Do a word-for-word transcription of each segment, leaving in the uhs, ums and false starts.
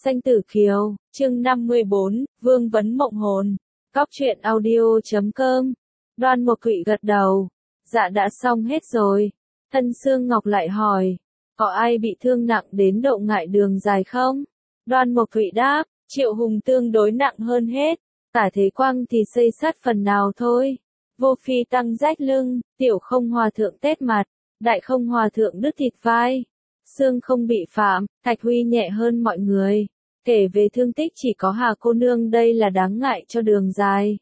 Xanh Tử Kiều, chương năm mươi bốn, Vương vấn mộng hồn. Góc truyện audio chấm com. Đoan Mộc Thụy gật đầu. Dạ đã xong hết rồi. Thân Sương Ngọc lại hỏi. Có ai bị thương nặng đến độ ngại đường dài không? Đoan Mộc Thụy đáp. Triệu Hùng tương đối nặng hơn hết. Tả Thế Quang thì xây sát phần nào thôi. Vô Phi tăng rách lưng. Tiểu Không Hòa thượng tét mặt. Đại Không Hòa thượng đứt thịt vai. Xương không bị phạm. Thạch Huy nhẹ hơn mọi người. Kể về thương tích chỉ có Hà cô nương đây là đáng ngại cho đường dài.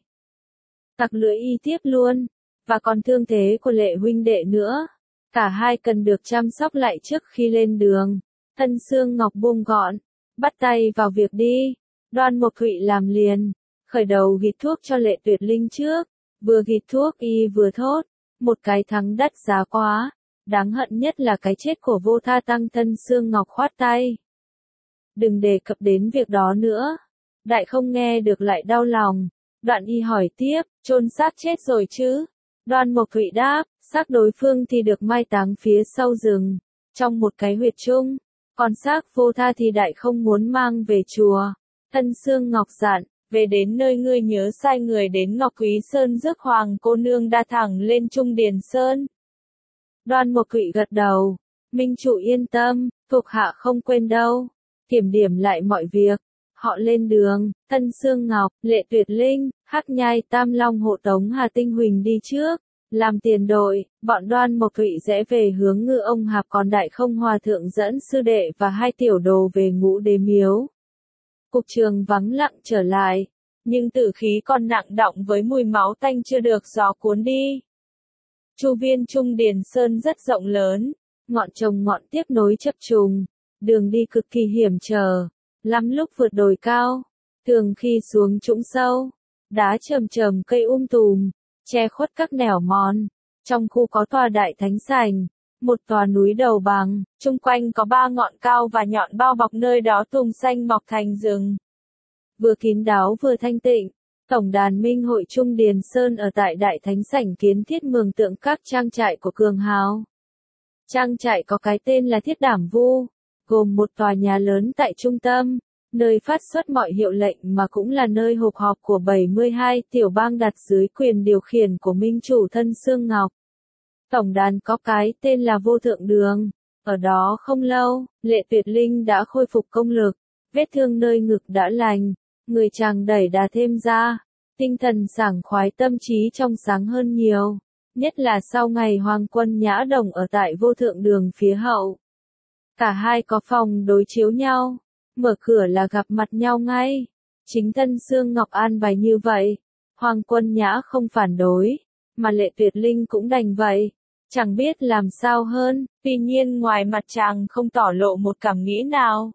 Tặc lưỡi y tiếp luôn. Và còn thương thế của Lệ huynh đệ nữa. Cả hai cần được chăm sóc lại trước khi lên đường. Thân Sương Ngọc buông gọn. Bắt tay vào việc đi. Đoan Mộc Thụy làm liền. Khởi đầu gịt thuốc cho Lệ Tuyệt Linh trước. Vừa gịt thuốc y vừa thốt. Một cái thắng đắt giá quá. Đáng hận nhất là cái chết của Vô Tha Tăng. Thân Sương Ngọc khoát tay. Đừng đề cập đến việc đó nữa. Đại không nghe được lại đau lòng. Đoạn y hỏi tiếp, chôn xác chết rồi chứ? Đoan Mộc Thụy đáp, xác đối phương thì được mai táng phía sau rừng, trong một cái huyệt chung. Còn xác Vô Tha thì đại không muốn mang về chùa. Thân Sương Ngọc dặn, về đến nơi ngươi nhớ sai người đến Ngọc Quý Sơn rước Hoàng cô nương đa thẳng lên Trung Điền Sơn. Đoan Mộc Thụy gật đầu, Minh chủ yên tâm, thuộc hạ không quên đâu. Kiểm điểm lại mọi việc. Họ lên đường, Thân Sương Ngọc, Lệ Tuyệt Linh, Hắc Nhai Tam Long hộ tống Hà Tinh Huỳnh đi trước. Làm tiền đội, bọn Đoan Mộc Thụy rẽ về hướng Ngư Ông Hạp, còn Đại Không Hòa thượng dẫn sư đệ và hai tiểu đồ về Ngũ Đế Miếu. Cục trường vắng lặng trở lại, nhưng tử khí còn nặng đọng với mùi máu tanh chưa được gió cuốn đi. Chu viên Trung Điền Sơn rất rộng lớn, ngọn trồng ngọn tiếp nối chập trùng. Đường đi cực kỳ hiểm trở, lắm lúc vượt đồi cao, thường khi xuống trũng sâu, đá chầm chầm cây um tùm, che khuất các nẻo mòn. Trong khu có tòa đại thánh sảnh, một tòa núi đầu bằng, chung quanh có ba ngọn cao và nhọn bao bọc nơi đó tùng xanh mọc thành rừng. Vừa kín đáo vừa thanh tịnh, tổng đàn Minh hội Trung Điền Sơn ở tại đại thánh sảnh kiến thiết mường tượng các trang trại của cường hào. Trang trại có cái tên là Thiết Đảm Vu, gồm một tòa nhà lớn tại trung tâm, nơi phát xuất mọi hiệu lệnh mà cũng là nơi họp họp của bảy mươi hai tiểu bang đặt dưới quyền điều khiển của Minh chủ Thân Sương Ngọc. Tổng đàn có cái tên là Vô Thượng Đường. Ở đó không lâu, Lệ Tuyệt Linh đã khôi phục công lực, vết thương nơi ngực đã lành, người chàng đẩy đà thêm ra, tinh thần sảng khoái, tâm trí trong sáng hơn nhiều, nhất là sau ngày Hoàng Quân Nhã Đồng ở tại Vô Thượng Đường phía hậu. Cả hai có phòng đối chiếu nhau, mở cửa là gặp mặt nhau ngay. Chính Thân Sương Ngọc an bài như vậy, Hoàng Quân Nhã không phản đối, mà Lệ Tuyệt Linh cũng đành vậy, chẳng biết làm sao hơn. Tuy nhiên ngoài mặt chàng không tỏ lộ một cảm nghĩ nào,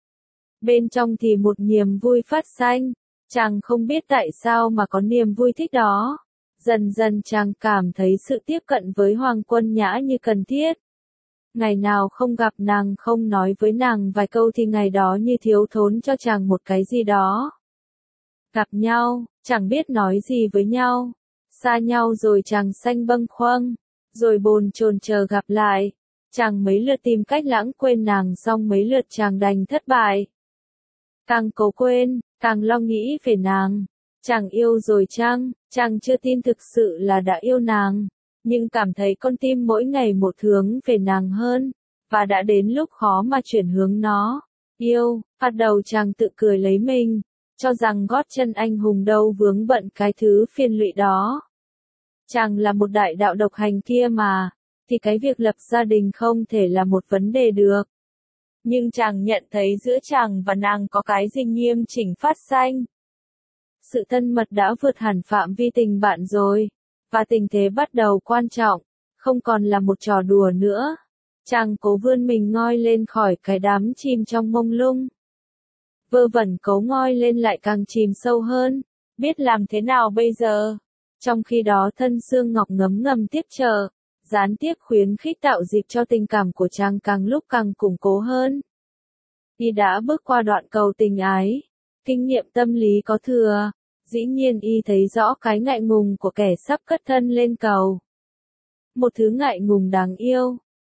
bên trong thì một niềm vui phát sanh. Chàng không biết tại sao mà có niềm vui thích đó. Dần dần chàng cảm thấy sự tiếp cận với Hoàng Quân Nhã như cần thiết. Ngày nào không gặp nàng, không nói với nàng vài câu thì ngày đó như thiếu thốn cho chàng một cái gì đó. Gặp nhau, chẳng biết nói gì với nhau. Xa nhau rồi chàng xanh bâng khuâng, rồi bồn chồn chờ gặp lại. Chàng mấy lượt tìm cách lãng quên nàng, xong mấy lượt chàng đành thất bại. Càng cố quên, càng lo nghĩ về nàng. Chàng yêu rồi chăng? Chàng chưa tin thực sự là đã yêu nàng, nhưng cảm thấy con tim mỗi ngày một hướng về nàng hơn, và đã đến lúc khó mà chuyển hướng nó. Yêu, bắt đầu chàng tự cười lấy mình, cho rằng gót chân anh hùng đâu vướng bận cái thứ phiền lụy đó. Chàng là một đại đạo độc hành kia mà, thì cái việc lập gia đình không thể là một vấn đề được. Nhưng chàng nhận thấy giữa chàng và nàng có cái gì nghiêm chỉnh phát sanh. Sự thân mật đã vượt hẳn phạm vi tình bạn rồi. Và tình thế bắt đầu quan trọng, không còn là một trò đùa nữa. Chàng cố vươn mình ngoi lên khỏi cái đám chìm trong mông lung. Vơ vẩn cố ngoi lên lại càng chìm sâu hơn, biết làm thế nào bây giờ. Trong khi đó Thân Sương Ngọc ngấm ngầm tiếp trợ, gián tiếp khuyến khích tạo dịp cho tình cảm của chàng càng lúc càng củng cố hơn. Y đã bước qua đoạn cầu tình ái, kinh nghiệm tâm lý có thừa. Dĩ nhiên y thấy rõ cái ngại ngùng của kẻ sắp cất thân lên cầu. Một thứ ngại ngùng đáng yêu,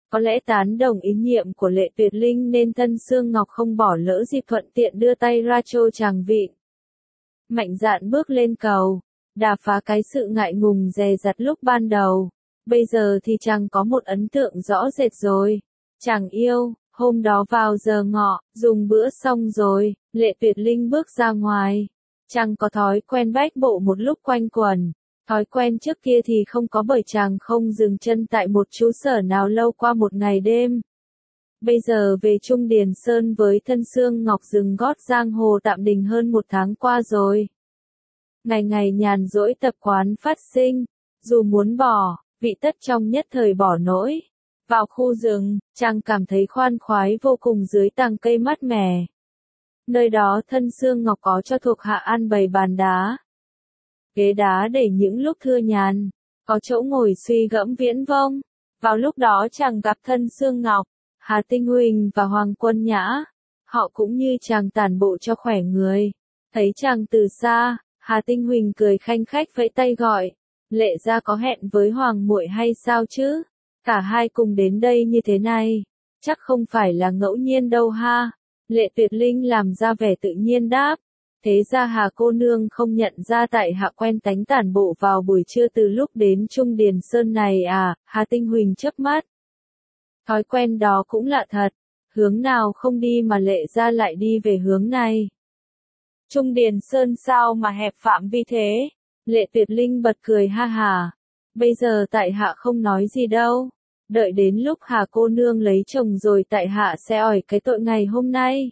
Có lẽ tán đồng ý nhiệm của Lệ Tuyệt Linh nên Thân Sương Ngọc không bỏ lỡ dịp thuận tiện đưa tay ra trô chàng vịn. Mạnh dạn bước lên cầu, đà phá cái sự ngại ngùng dè dặt lúc ban đầu. Bây giờ thì chàng có một ấn tượng rõ rệt rồi. Chàng yêu, hôm đó vào giờ ngọ, dùng bữa xong rồi, Lệ Tuyệt Linh bước ra ngoài. Chàng có thói quen bách bộ một lúc quanh quẩn. Thói quen trước kia thì không có bởi chàng không dừng chân tại một trú sở nào lâu qua một ngày đêm. Bây giờ về Trung Điền Sơn với Thân Sương Ngọc dừng gót giang hồ tạm đình hơn một tháng qua rồi. Ngày ngày nhàn rỗi tập quán phát sinh, dù muốn bỏ, vị tất trong nhất thời bỏ nổi. Vào khu rừng, chàng cảm thấy khoan khoái vô cùng dưới tàng cây mát mẻ. Nơi đó Thân Sương Ngọc có cho thuộc hạ an bày bàn đá. Ghế đá để những lúc thưa nhàn, có chỗ ngồi suy gẫm viễn vông. Vào lúc đó chàng gặp Thân Sương Ngọc, Hà Tinh Huỳnh và Hoàng Quân Nhã. Họ cũng như chàng tản bộ cho khỏe người. Thấy chàng từ xa, Hà Tinh Huỳnh cười khanh khách vẫy tay gọi. Lệ gia có hẹn với Hoàng muội hay sao chứ? Cả hai cùng đến đây như thế này, chắc không phải là ngẫu nhiên đâu ha. Lệ Tuyệt Linh làm ra vẻ tự nhiên đáp. Thế ra Hà cô nương không nhận ra tại hạ quen tánh tản bộ vào buổi trưa từ lúc đến Trung Điền Sơn này à? Hà Tinh Huỳnh chớp mắt. Thói quen đó cũng lạ thật, hướng nào không đi mà Lệ gia lại đi về hướng này. Trung Điền Sơn sao mà hẹp phạm vi thế? Lệ Tuyệt Linh bật cười ha hà. Bây giờ tại hạ không nói gì đâu. Đợi đến lúc Hà cô nương lấy chồng rồi tại hạ sẽ ỏi cái tội ngày hôm nay.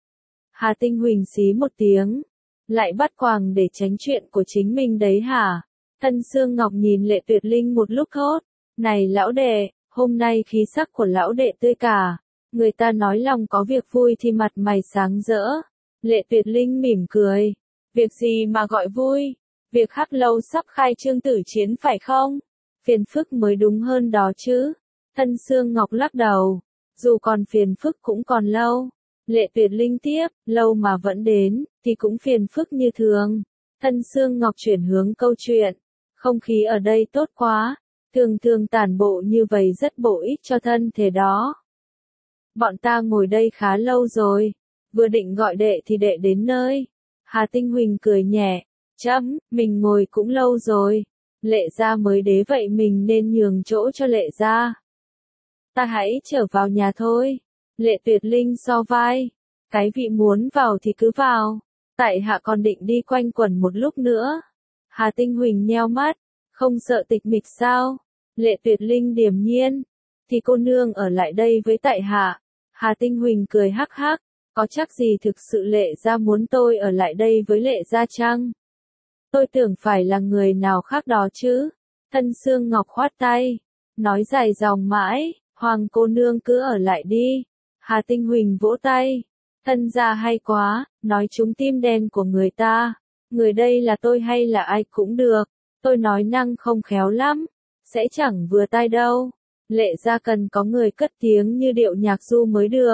Hà Tinh Huỳnh xí một tiếng. Lại bắt quàng để tránh chuyện của chính mình đấy hả? Thân Sương Ngọc nhìn Lệ Tuyệt Linh một lúc thốt. Này lão đệ, hôm nay khí sắc của lão đệ tươi cả. Người ta nói lòng có việc vui thì mặt mày sáng rỡ. Lệ Tuyệt Linh mỉm cười. Việc gì mà gọi vui? Việc Hắc Lâu sắp khai trương tử chiến phải không? Phiền phức mới đúng hơn đó chứ. Thân Sương Ngọc lắc đầu. Dù còn phiền phức cũng còn lâu. Lệ Tuyệt Linh tiếp, lâu mà vẫn đến, thì cũng phiền phức như thường. Thân Sương Ngọc chuyển hướng câu chuyện. Không khí ở đây tốt quá. Thường thường tản bộ như vậy rất bổ ích cho thân thể đó. Bọn ta ngồi đây khá lâu rồi. Vừa định gọi đệ thì đệ đến nơi. Hà Tinh Huỳnh cười nhẹ. Chấm, mình ngồi cũng lâu rồi. Lệ gia mới đế vậy mình nên nhường chỗ cho Lệ gia. Ta hãy trở vào nhà thôi. Lệ Tuyệt Linh so vai. Cái vị muốn vào thì cứ vào. Tại hạ còn định đi quanh quẩn một lúc nữa. Hà Tinh Huỳnh nheo mắt. Không sợ tịch mịch sao? Lệ Tuyệt Linh điềm nhiên. Thì cô nương ở lại đây với tại hạ. Hà Tinh Huỳnh cười hắc hắc. Có chắc gì thực sự Lệ gia muốn tôi ở lại đây với Lệ gia chăng? Tôi tưởng phải là người nào khác đó chứ. Thân Sương Ngọc khoát tay. Nói dài dòng mãi. Hoàng cô nương cứ ở lại đi. Hà Tinh Huỳnh vỗ tay. Thân gia hay quá. Nói trúng tim đen của người ta. Người đây là tôi hay là ai cũng được. Tôi nói năng không khéo lắm. Sẽ chẳng vừa tai đâu. Lệ gia cần có người cất tiếng như điệu nhạc du mới được.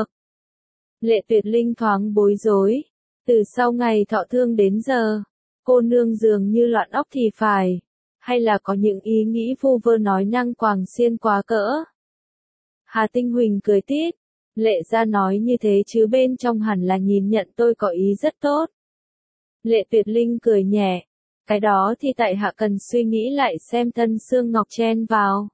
Lệ Tuyệt Linh thoáng bối rối. Từ sau ngày thọ thương đến giờ. Cô nương dường như loạn óc thì phải. Hay là có những ý nghĩ vu vơ nói năng quàng xiên quá cỡ. Hà Tinh Huỳnh cười tít. Lệ gia nói như thế chứ bên trong hẳn là nhìn nhận tôi có ý rất tốt. Lệ Tuyệt Linh cười nhẹ. Cái đó thì tại hạ cần suy nghĩ lại xem. Thân Sương Ngọc chen vào.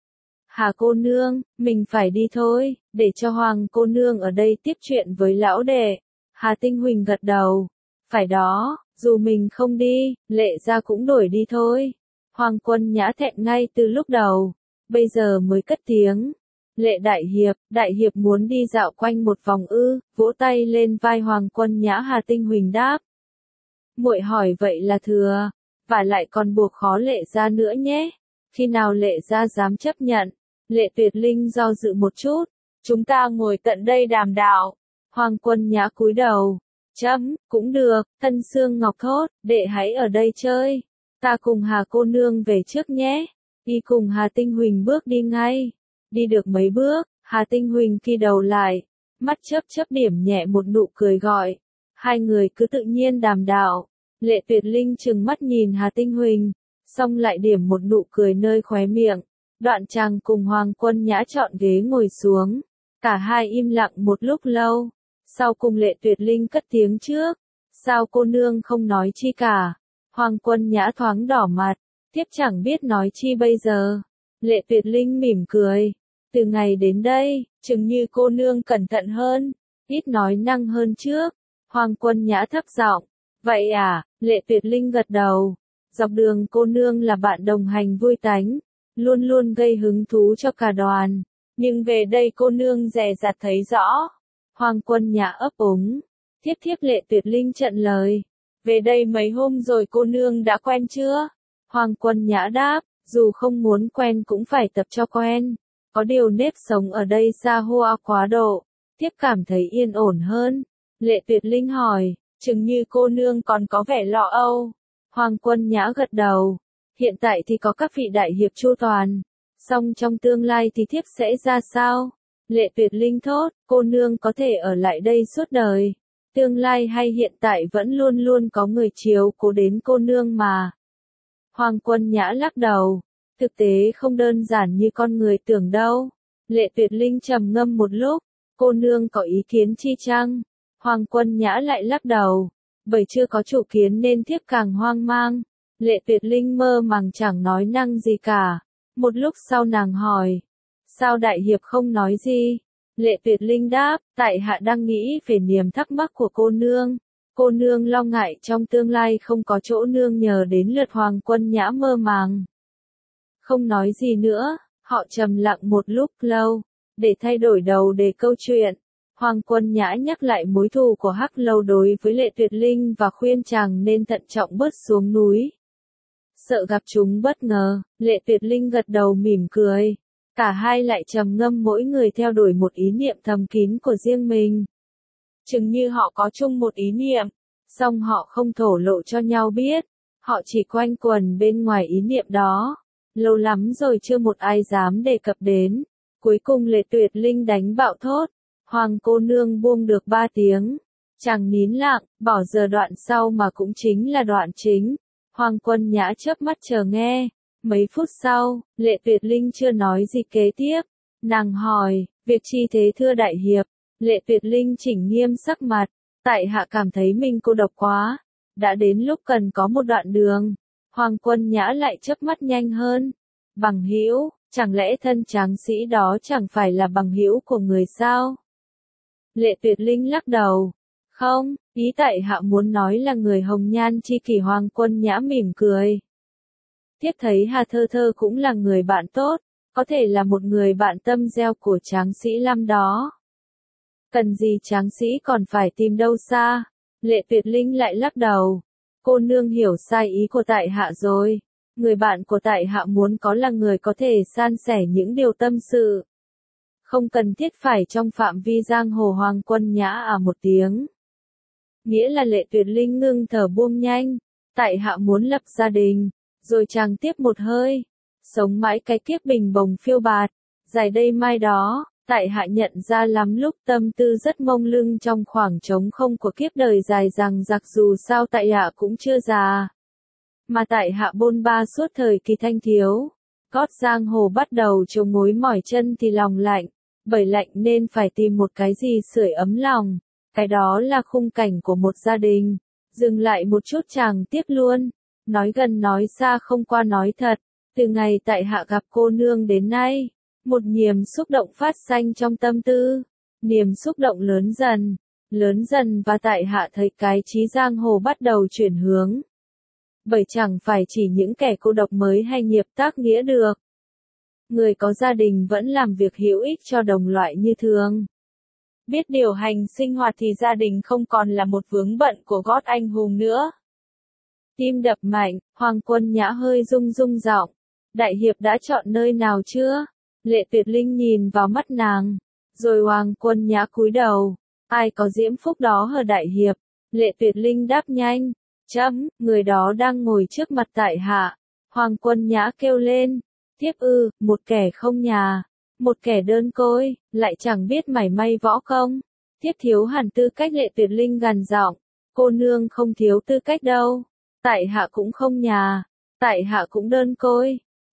Hà cô nương, mình phải đi thôi, để cho Hoàng cô nương ở đây tiếp chuyện với lão đệ. Hà Tinh Huỳnh gật đầu. Phải đó, dù mình không đi, Lệ gia cũng đổi đi thôi. Hoàng Quân Nhã thẹn ngay từ lúc đầu. Bây giờ mới cất tiếng. Lệ đại hiệp, đại hiệp muốn đi dạo quanh một vòng ư? Vỗ tay lên vai Hoàng Quân Nhã. Hà Tinh Huỳnh đáp. Muội hỏi vậy là thừa, và lại còn buộc khó Lệ gia nữa nhé. Khi nào Lệ gia dám chấp nhận? Lệ Tuyệt Linh do dự một chút. Chúng ta ngồi tận đây đàm đạo. Hoàng Quân Nhã cúi đầu. Chấm, cũng được. Thân Sương Ngọc thốt. Đệ hãy ở đây chơi. Ta cùng Hà cô nương về trước nhé. Y cùng Hà Tinh Huỳnh bước đi ngay. Đi được mấy bước, Hà Tinh Huỳnh khi đầu lại. Mắt chớp chớp điểm nhẹ một nụ cười gọi. Hai người cứ tự nhiên đàm đạo. Lệ Tuyệt Linh trừng mắt nhìn Hà Tinh Huỳnh. Xong lại điểm một nụ cười nơi khóe miệng. Đoạn chàng cùng Hoàng Quân Nhã chọn ghế ngồi xuống. Cả hai im lặng một lúc lâu. Sau cùng Lệ Tuyệt Linh cất tiếng trước. Sao cô nương không nói chi cả? Hoàng Quân Nhã thoáng đỏ mặt. Tiếp chẳng biết nói chi bây giờ. Lệ Tuyệt Linh mỉm cười. Từ ngày đến đây, chừng như cô nương cẩn thận hơn. Ít nói năng hơn trước. Hoàng Quân Nhã thấp giọng. Vậy à? Lệ Tuyệt Linh gật đầu. Dọc đường cô nương là bạn đồng hành vui tánh. Luôn luôn gây hứng thú cho cả đoàn. Nhưng về đây cô nương dè dặt thấy rõ. Hoàng Quân Nhã ấp úng. Tiếp tiếp Lệ Tuyệt Linh trận lời. Về đây mấy hôm rồi cô nương đã quen chưa? Hoàng Quân Nhã đáp. Dù không muốn quen cũng phải tập cho quen. Có điều nếp sống ở đây xa hoa quá độ. Tiếp cảm thấy yên ổn hơn. Lệ Tuyệt Linh hỏi. Chừng như cô nương còn có vẻ lo âu. Hoàng Quân Nhã gật đầu. Hiện tại thì có các vị đại hiệp chu toàn. Song trong tương lai thì thiếp sẽ ra sao? Lệ Tuyệt Linh thốt, cô nương có thể ở lại đây suốt đời. Tương lai hay hiện tại vẫn luôn luôn có người chiếu cố đến cô nương mà. Hoàng Quân Nhã lắc đầu. Thực tế không đơn giản như con người tưởng đâu. Lệ Tuyệt Linh trầm ngâm một lúc. Cô nương có ý kiến chi chăng? Hoàng Quân Nhã lại lắc đầu. Bởi chưa có chủ kiến nên thiếp càng hoang mang. Lệ Tuyệt Linh mơ màng chẳng nói năng gì cả. Một lúc sau nàng hỏi. Sao đại hiệp không nói gì? Lệ Tuyệt Linh đáp. Tại hạ đang nghĩ về niềm thắc mắc của cô nương. Cô nương lo ngại trong tương lai không có chỗ nương nhờ đến lượt Hoàng Quân Nhã mơ màng. Không nói gì nữa. Họ trầm lặng một lúc lâu. Để thay đổi đầu đề câu chuyện. Hoàng Quân Nhã nhắc lại mối thù của Hắc Lâu đối với Lệ Tuyệt Linh và khuyên chàng nên thận trọng bớt xuống núi. Sợ gặp chúng bất ngờ, Lệ Tuyệt Linh gật đầu mỉm cười. Cả hai lại trầm ngâm mỗi người theo đuổi một ý niệm thầm kín của riêng mình. Chừng như họ có chung một ý niệm, song họ không thổ lộ cho nhau biết. Họ chỉ quanh quẩn bên ngoài ý niệm đó. Lâu lắm rồi chưa một ai dám đề cập đến. Cuối cùng Lệ Tuyệt Linh đánh bạo thốt. Hoàng cô nương buông được ba tiếng. Chàng nín lặng, bỏ giờ đoạn sau mà cũng chính là đoạn chính. Hoàng Quân Nhã chớp mắt chờ nghe. Mấy phút sau, Lệ Tuyệt Linh chưa nói gì kế tiếp. Nàng hỏi, việc chi thế thưa đại hiệp? Lệ Tuyệt Linh chỉnh nghiêm sắc mặt. Tại hạ cảm thấy mình cô độc quá. Đã đến lúc cần có một đoạn đường. Hoàng Quân Nhã lại chớp mắt nhanh hơn. Bằng hữu, chẳng lẽ thân tráng sĩ đó chẳng phải là bằng hữu của người sao? Lệ Tuyệt Linh lắc đầu. Không, ý tại hạ muốn nói là người hồng nhan chi kỷ. Hoàng Quân Nhã mỉm cười. Tiếp thấy Hà Thơ Thơ cũng là người bạn tốt, có thể là một người bạn tâm gieo của tráng sĩ Lam đó. Cần gì tráng sĩ còn phải tìm đâu xa? Lệ Tuyệt Linh lại lắc đầu. Cô nương hiểu sai ý của tại hạ rồi. Người bạn của tại hạ muốn có là người có thể san sẻ những điều tâm sự. Không cần thiết phải trong phạm vi giang hồ. Hoàng Quân Nhã à một tiếng. Nghĩa là Lệ Tuyệt Linh ngưng thở buông nhanh. Tại hạ muốn lập gia đình. Rồi chàng tiếp một hơi. Sống mãi cái kiếp bình bồng phiêu bạt. Dài đây mai đó, tại hạ nhận ra lắm lúc tâm tư rất mông lung trong khoảng trống không của kiếp đời dài dằng dặc. Dù sao tại hạ cũng chưa già. Mà tại hạ bôn ba suốt thời kỳ thanh thiếu. Gót giang hồ bắt đầu trông mối mỏi chân thì lòng lạnh. Bởi lạnh nên phải tìm một cái gì sưởi ấm lòng. Cái đó là khung cảnh của một gia đình. Dừng lại một chút chàng tiếp luôn. Nói gần nói xa không qua nói thật. Từ ngày tại hạ gặp cô nương đến nay. Một niềm xúc động phát sanh trong tâm tư. Niềm xúc động lớn dần. Lớn dần và tại hạ thấy cái trí giang hồ bắt đầu chuyển hướng. Bởi chẳng phải chỉ những kẻ cô độc mới hay nghiệp tác nghĩa được. Người có gia đình vẫn làm việc hữu ích cho đồng loại như thường. Biết điều hành sinh hoạt thì gia đình không còn là một vướng bận của gót anh hùng nữa. Tim đập mạnh, Hoàng Quân Nhã hơi rung rung giọng. Đại hiệp đã chọn nơi nào chưa? Lệ Tuyệt Linh nhìn vào mắt nàng. Rồi Hoàng Quân Nhã cúi đầu. Ai có diễm phúc đó hờ đại hiệp? Lệ Tuyệt Linh đáp nhanh. Chấm, người đó đang ngồi trước mặt tại hạ. Hoàng Quân Nhã kêu lên. Tiếp ư, một kẻ không nhà. Một kẻ đơn côi, lại chẳng biết mảy may võ công. Tiếp thiếu hẳn tư cách. Lệ Tuyệt Linh gằn giọng. Cô nương không thiếu tư cách đâu. Tại hạ cũng không nhà. Tại hạ cũng đơn côi.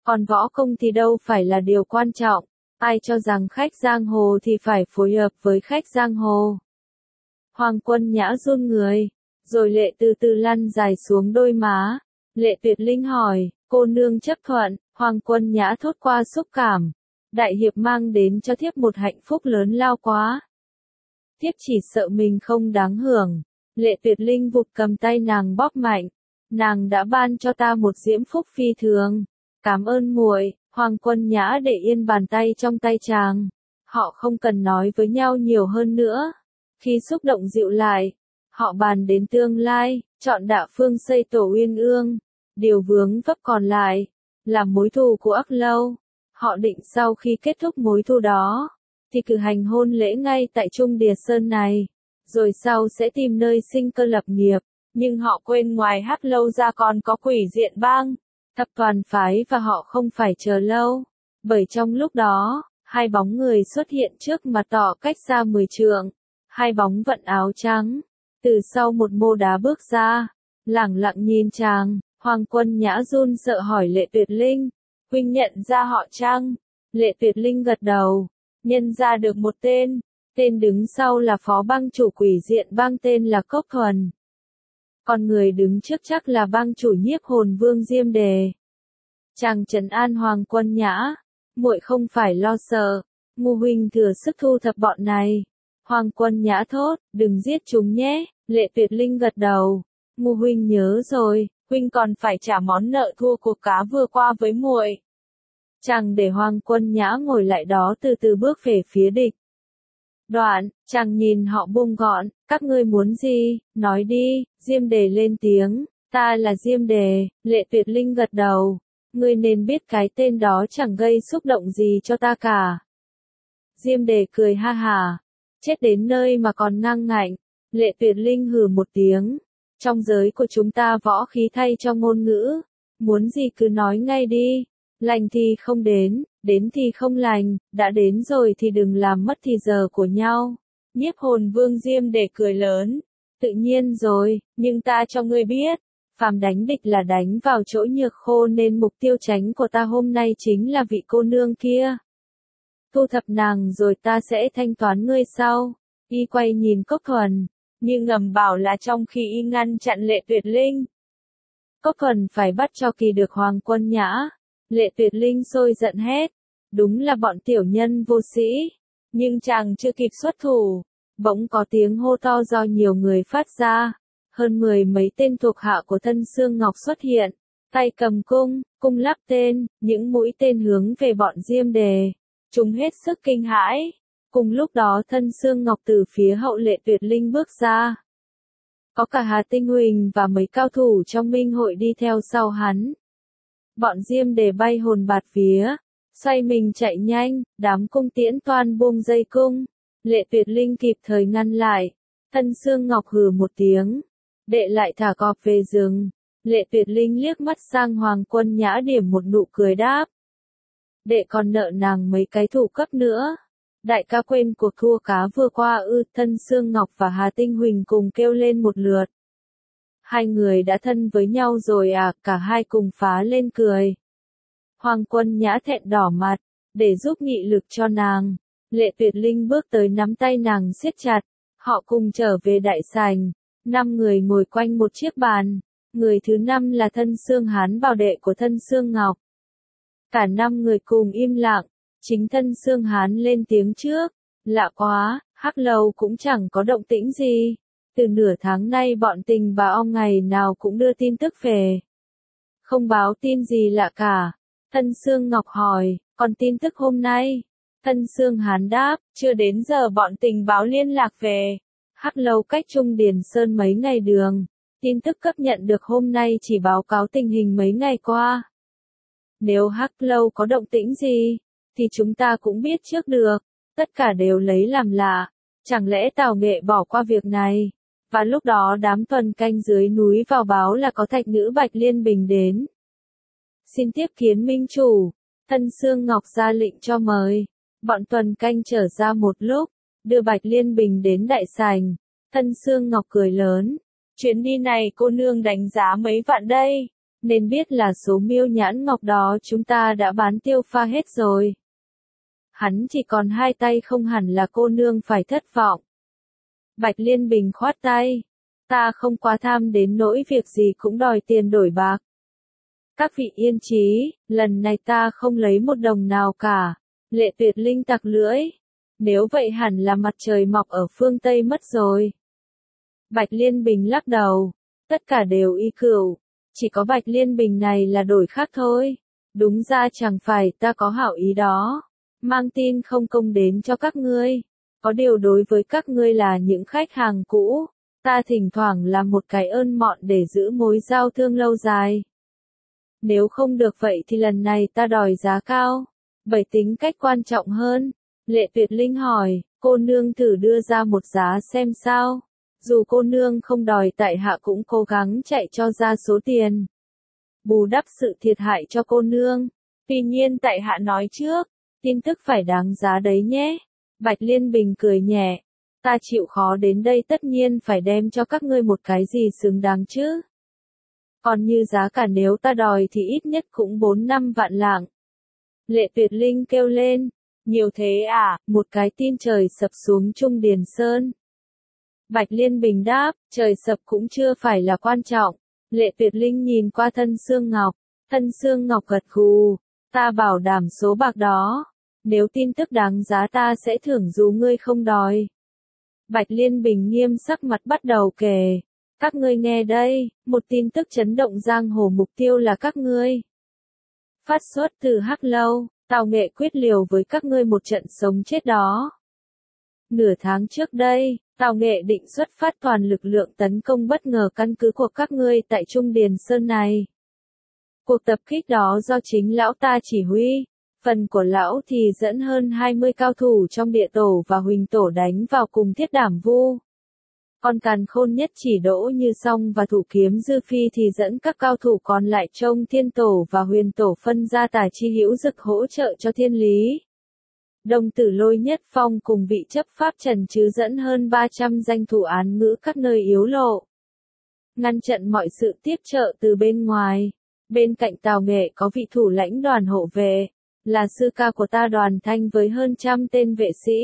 Còn võ công thì đâu phải là điều quan trọng, ai cho rằng khách giang hồ thì phải phối hợp với khách giang hồ. Hoàng Quân Nhã run người, rồi lệ từ từ lăn dài xuống đôi má. Lệ Tuyệt Linh hỏi, cô nương chấp thuận. Hoàng Quân Nhã thốt qua xúc cảm. Đại hiệp mang đến cho thiếp một hạnh phúc lớn lao quá. Thiếp chỉ sợ mình không đáng hưởng. Lệ Tuyệt Linh vụt cầm tay nàng bóp mạnh. Nàng đã ban cho ta một diễm phúc phi thường. Cảm ơn muội. Hoàng Quân Nhã để yên bàn tay trong tay chàng. Họ không cần nói với nhau nhiều hơn nữa. Khi xúc động dịu lại, họ bàn đến tương lai, chọn đạo phương xây tổ uyên ương. Điều vướng vấp còn lại là mối thù của Ắc Lâu. Họ định sau khi kết thúc mối thù đó, thì cử hành hôn lễ ngay tại Trung Địa Sơn này, rồi sau sẽ tìm nơi sinh cơ lập nghiệp. Nhưng họ quên ngoài Hắc Lâu ra còn có Quỷ Diện Bang, thập toàn phái và họ không phải chờ lâu. Bởi trong lúc đó, hai bóng người xuất hiện trước mặt tỏ cách xa mười trượng. Hai bóng vận áo trắng, từ sau một mô đá bước ra, lẳng lặng nhìn chàng. Hoàng Quân Nhã run sợ hỏi Lệ Tuyệt Linh, huynh nhận ra họ chăng? Lệ Tuyệt Linh gật đầu, nhận ra được một tên, tên đứng sau là phó bang chủ Quỷ Diện Bang tên là Cốc Thuần. Còn người đứng trước chắc là bang chủ Nhiếp Hồn Vương Diêm Đề. Chàng trấn an Hoàng Quân Nhã, muội không phải lo sợ, Ngô huynh thừa sức thu thập bọn này. Hoàng Quân Nhã thốt, đừng giết chúng nhé. Lệ Tuyệt Linh gật đầu, Ngô huynh nhớ rồi, huynh còn phải trả món nợ thua cuộc cá vừa qua với muội. Chàng để Hoàng Quân Nhã ngồi lại đó từ từ bước về phía địch. Đoạn, chàng nhìn họ buông gọn, các ngươi muốn gì, nói đi. Diêm Đề lên tiếng, ta là Diêm Đề. Lệ Tuyệt Linh gật đầu, ngươi nên biết cái tên đó chẳng gây xúc động gì cho ta cả. Diêm Đề cười ha hả, chết đến nơi mà còn ngang ngạnh. Lệ Tuyệt Linh hừ một tiếng, trong giới của chúng ta võ khí thay cho ngôn ngữ, muốn gì cứ nói ngay đi, lành thì không đến, đến thì không lành, đã đến rồi thì đừng làm mất thì giờ của nhau. Nhiếp Hồn Vương Diêm Đề cười lớn, tự nhiên rồi, nhưng ta cho ngươi biết, phàm đánh địch là đánh vào chỗ nhược khô nên mục tiêu tránh của ta hôm nay chính là vị cô nương kia. Thu thập nàng rồi ta sẽ thanh toán ngươi sau. Y quay nhìn Cốc Thuần, nhưng ngầm bảo là trong khi y ngăn chặn Lệ Tuyệt Linh. Cốc Thuần phải bắt cho kỳ được Hoàng Quân Nhã. Lệ Tuyệt Linh sôi giận hét, đúng là bọn tiểu nhân vô sĩ. Nhưng chàng chưa kịp xuất thủ, bỗng có tiếng hô to do nhiều người phát ra. Hơn mười mấy tên thuộc hạ của Thân Xương Ngọc xuất hiện, tay cầm cung, cung lắp tên, những mũi tên hướng về bọn Diêm Đề. Chúng hết sức kinh hãi. Cùng lúc đó Thân Xương Ngọc từ phía hậu Lệ Tuyệt Linh bước ra. Có cả Hà Tinh Huỳnh và mấy cao thủ trong minh hội đi theo sau hắn. Bọn Diêm Đề bay hồn bạt vía, xoay mình chạy nhanh, đám cung tiễn toan buông dây cung. Lệ Tuyệt Linh kịp thời ngăn lại. Thân Xương Ngọc hừ một tiếng, đệ lại thả cọp về rừng. Lệ Tuyệt Linh liếc mắt sang Hoàng Quân Nhã điểm một nụ cười đáp. Đệ còn nợ nàng mấy cái thủ cấp nữa. Đại ca quên cuộc thua cá vừa qua ư? Thân Xương Ngọc và Hà Tinh Huỳnh cùng kêu lên một lượt. Hai người đã thân với nhau rồi à? Cả hai cùng phá lên cười. Hoàng Quân Nhã thẹn đỏ mặt, để giúp nghị lực cho nàng. Lệ Tuyệt Linh bước tới nắm tay nàng siết chặt. Họ cùng trở về đại sảnh. Năm người ngồi quanh một chiếc bàn. Người thứ năm là Thân Xương Hán bảo đệ của Thân Xương Ngọc. Cả năm người cùng im lặng. Chính Thân Xương Hán lên tiếng trước. Lạ quá, Hắc Lâu cũng chẳng có động tĩnh gì. Từ nửa tháng nay bọn tình bà ong ngày nào cũng đưa tin tức về. Không báo tin gì lạ cả. Thân Xương Ngọc hỏi, còn tin tức hôm nay? Thân Xương Hán đáp, chưa đến giờ bọn tình báo liên lạc về. Hắc Lâu cách Trung Điền Sơn mấy ngày đường. Tin tức cấp nhận được hôm nay chỉ báo cáo tình hình mấy ngày qua. Nếu Hắc Lâu có động tĩnh gì, thì chúng ta cũng biết trước được. Tất cả đều lấy làm lạ. Chẳng lẽ Tào Nghệ bỏ qua việc này? Và lúc đó đám tuần canh dưới núi vào báo là có thạch nữ Bạch Liên Bình đến. Xin tiếp kiến minh chủ. Thân Xương Ngọc ra lệnh cho mời. Bọn tuần canh trở ra một lúc, đưa Bạch Liên Bình đến đại sảnh. Thân Xương Ngọc cười lớn. Chuyến đi này cô nương đánh giá mấy vạn đây. nên biết là số miêu nhãn ngọc đó chúng ta đã bán tiêu pha hết rồi. Hắn chỉ còn hai tay không hẳn là cô nương phải thất vọng. Bạch Liên Bình khoát tay. Ta không quá tham đến nỗi việc gì cũng đòi tiền đổi bạc. Các vị yên trí, lần này ta không lấy một đồng nào cả. Lệ Tuyệt Linh tặc lưỡi. Nếu vậy hẳn là mặt trời mọc ở phương Tây mất rồi. Bạch Liên Bình lắc đầu. Tất cả đều y cửu. Chỉ có Bạch Liên Bình này là đổi khác thôi. Đúng ra chẳng phải ta có hảo ý đó. Mang tin không công đến cho các ngươi. Có điều đối với các ngươi là những khách hàng cũ. Ta thỉnh thoảng làm một cái ơn mọn để giữ mối giao thương lâu dài. Nếu không được vậy thì lần này ta đòi giá cao. Bởi tính cách quan trọng hơn. Lệ Tuyệt Linh hỏi, cô nương thử đưa ra một giá xem sao. Dù cô nương không đòi tại hạ cũng cố gắng chạy cho ra số tiền. Bù đắp sự thiệt hại cho cô nương. Tuy nhiên tại hạ nói trước, tin tức phải đáng giá đấy nhé. Bạch Liên Bình cười nhẹ. Ta chịu khó đến đây tất nhiên phải đem cho các ngươi một cái gì xứng đáng chứ. Còn như giá cả nếu ta đòi thì ít nhất cũng bốn năm vạn lạng. Lệ Tuyệt Linh kêu lên. Nhiều thế à, một cái tin trời sập xuống Trung Điền Sơn. Bạch Liên Bình đáp, trời sập cũng chưa phải là quan trọng. Lệ Tuyệt Linh nhìn qua Thân Xương Ngọc. Thân Xương Ngọc gật gù. Ta bảo đảm số bạc đó. Nếu tin tức đáng giá ta sẽ thưởng dù ngươi không đòi. Bạch Liên Bình nghiêm sắc mặt bắt đầu kể. Các ngươi nghe đây, một tin tức chấn động giang hồ, mục tiêu là các ngươi. Phát xuất từ Hắc Lâu, Tào Nghệ quyết liều với các ngươi một trận sống chết đó. Nửa tháng trước đây, Tào Nghệ định xuất phát toàn lực lượng tấn công bất ngờ căn cứ của các ngươi tại Trung Điền Sơn này. Cuộc tập kích đó do chính lão ta chỉ huy. Phần của lão thì dẫn hơn hai mươi cao thủ trong địa tổ và huỳnh tổ đánh vào cùng Thiết Đảm Vu. Còn Càn Khôn Nhất Chỉ Đỗ Như Song và Thủ Kiếm Dư Phi thì dẫn các cao thủ còn lại trông Thiên Tổ và Huyền Tổ phân ra Tả Chi Hữu Dực hỗ trợ cho Thiên Lý. Đồng Tử Lôi Nhất Phong cùng vị chấp pháp Trần Chứ dẫn hơn ba trăm danh thủ án ngữ các nơi yếu lộ. Ngăn chặn mọi sự tiếp trợ từ bên ngoài. Bên cạnh Tào Nghệ có vị thủ lãnh đoàn hộ vệ, là sư ca của ta Đoàn Thanh với hơn trăm tên vệ sĩ.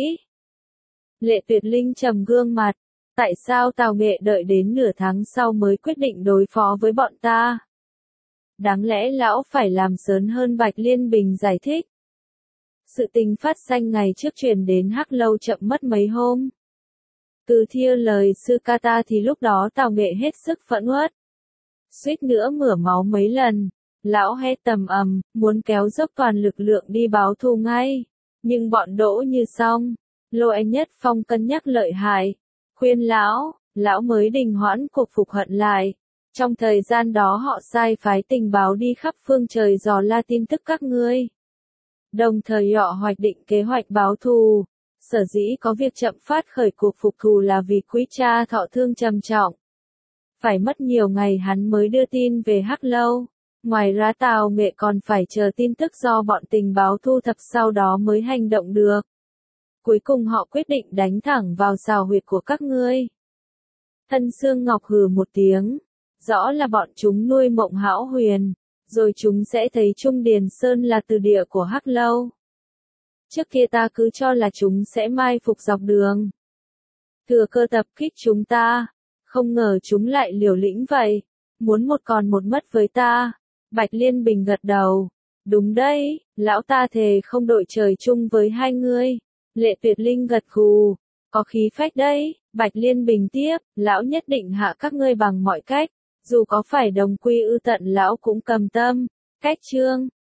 Lệ Tuyệt Linh trầm gương mặt. Tại sao Tào Nghệ đợi đến nửa tháng sau mới quyết định đối phó với bọn ta? Đáng lẽ lão phải làm sớm hơn. Bạch Liên Bình giải thích. Sự tình phát sanh ngày trước truyền đến Hắc Lâu chậm mất mấy hôm. Cứ theo lời sư ca ta thì lúc đó Tào Nghệ hết sức phẫn uất. Suýt nữa mửa máu mấy lần. Lão hét tầm ầm, muốn kéo dốc toàn lực lượng đi báo thù ngay. Nhưng bọn Đỗ Như Song, Lôi Nhất Phong cân nhắc lợi hại. Khuyên lão, lão mới đình hoãn cuộc phục hận lại. Trong thời gian đó họ sai phái tình báo đi khắp phương trời dò la tin tức các ngươi. Đồng thời họ hoạch định kế hoạch báo thù. Sở dĩ có việc chậm phát khởi cuộc phục thù là vì quý cha thọ thương trầm trọng. Phải mất nhiều ngày hắn mới đưa tin về Hắc Lâu. Ngoài ra Tào Nghệ còn phải chờ tin tức do bọn tình báo thu thập sau đó mới hành động được. Cuối cùng họ quyết định đánh thẳng vào sào huyệt của các ngươi. Thân Xương Ngọc hừ một tiếng. Rõ là bọn chúng nuôi mộng hão huyền. Rồi chúng sẽ thấy Trung Điền Sơn là từ địa của Hắc Lâu. Trước kia ta cứ cho là chúng sẽ mai phục dọc đường. Thừa cơ tập kích chúng ta. Không ngờ chúng lại liều lĩnh vậy. Muốn một còn một mất với ta. Bạch Liên Bình gật đầu. Đúng đấy, lão ta thề không đội trời chung với hai ngươi. Lệ Tuyệt Linh gật gù. Có khí phách đấy. Bạch Liên Bình tiếp, lão nhất định hạ các ngươi bằng mọi cách. Dù có phải đồng quy ư tận lão cũng cầm tâm. Cách chương.